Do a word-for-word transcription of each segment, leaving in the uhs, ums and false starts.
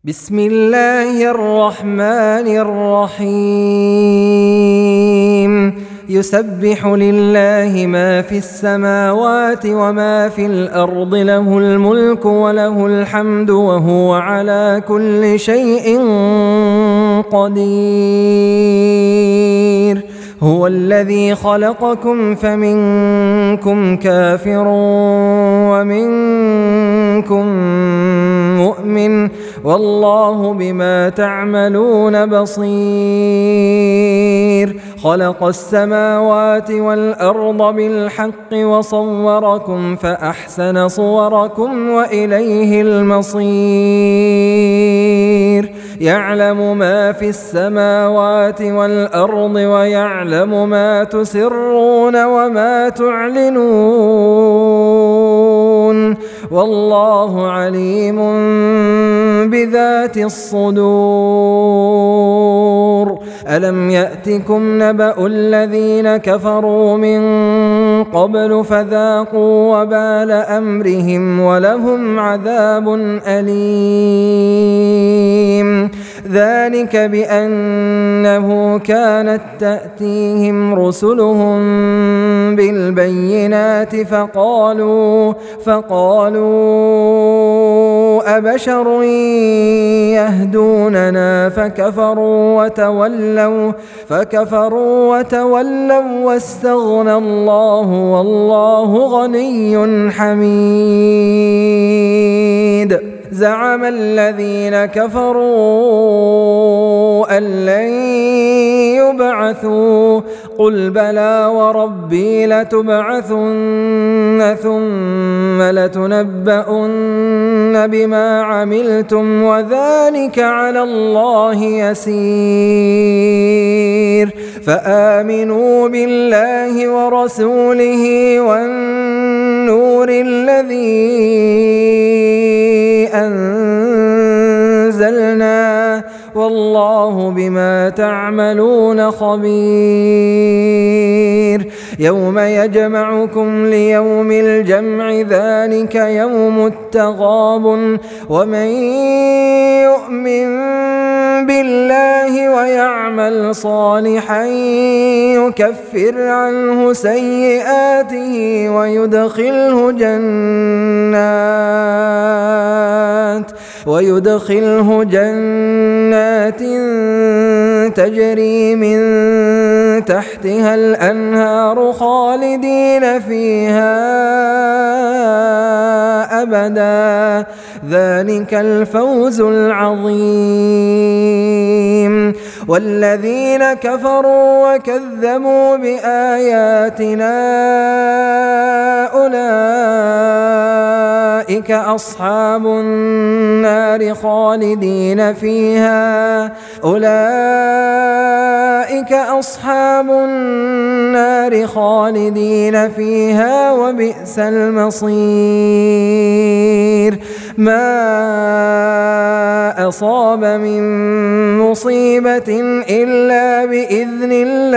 بسم الله الرحمن الرحيم يسبح لله ما في السماوات وما في الأرض له الملك وله الحمد وهو على كل شيء قدير هو الذي خلقكم فمنكم كافر ومنكم مؤمن والله بما تعملون بصير خلق السماوات والأرض بالحق وصوركم فأحسن صوركم وإليه المصير يعلم ما في السماوات والأرض ويعلم ما تسرون وما تعلنون والله عليم بذات الصدور ألم يأتكم نبأ الذين كفروا من قبل فذاقوا وبال أمرهم ولهم عذاب أليم ذلك بأنه كانت تأتيهم رسلهم بالبينات فقالوا فقالوا أبشر يهدوننا فكفروا وتولوا فكفروا وتولوا واستغنى الله والله غني حميد زعم الذين كفروا أن لن يبعثوا قل بلى وربي لتبعثن ثم لتنبؤن بما عملتم وذلك على الله يسير فآمنوا بالله ورسوله والنور الذي أنزلنا والله بما تعملون خبير يوم يجمعكم ليوم الجمع ذلك يوم التغابن ومن يؤمن بالله ويعمل صالحا يكفر عنه سيئاته ويدخله جنات ويدخله جنات تجري من تحتها الأنهار خالدين فيها أبدا ذلك الفوز العظيم والذين كفروا وكذبوا بآياتنا أولئك أصحاب النار خالدين فيها أولئك أصحاب النار خالدين فيها وبئس المصير ما أصاب من مصيبة إلا بإذن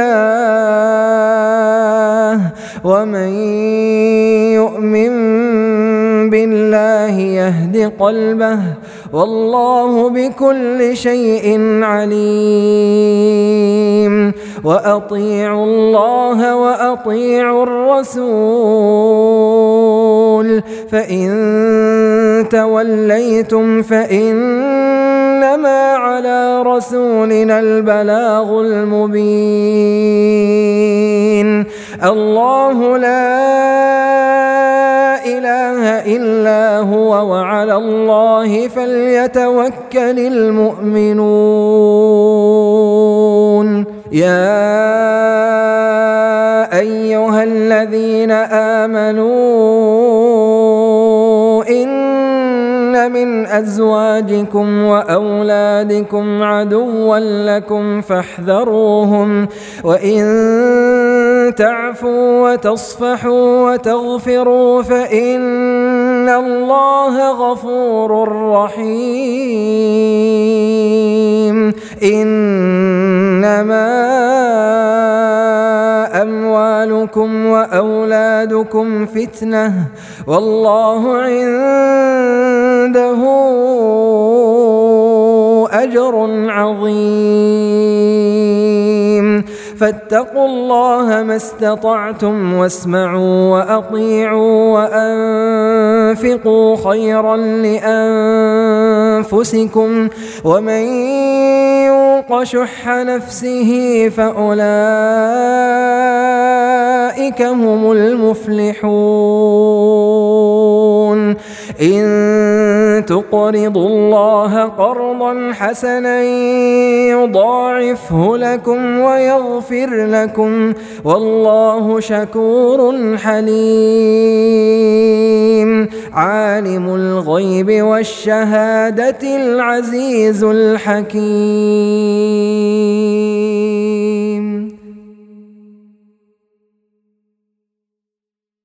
الله ومن يؤمن بالله يهد قلبه والله بكل شيء عليم وأطيعوا الله وأطيعوا الرسول فإن توليتم فإنما على رسولنا البلاغ المبين الله لا إله إلا هو وعلى الله فليتوكل المؤمنون يا أيها الذين آمنوا إن من أزواجكم وأولادكم عدوا لكم فاحذروهم وإن تعفوا وتصفحوا وتغفروا فإن الله غفور رحيم إنما أموالكم وأولادكم فتنة والله عنده أجر عظيم. فاتقوا الله ما استطعتم واسمعوا وأطيعوا وأنفقوا خيرا لأنفسكم ومن يوق شح نفسه فأولئك هم المفلحون. إن تقرضوا الله قرضا حسنا يضاعفه لكم ويغفر لكم والله شكور حليم. عالم الغيب والشهادة العزيز الحكيم.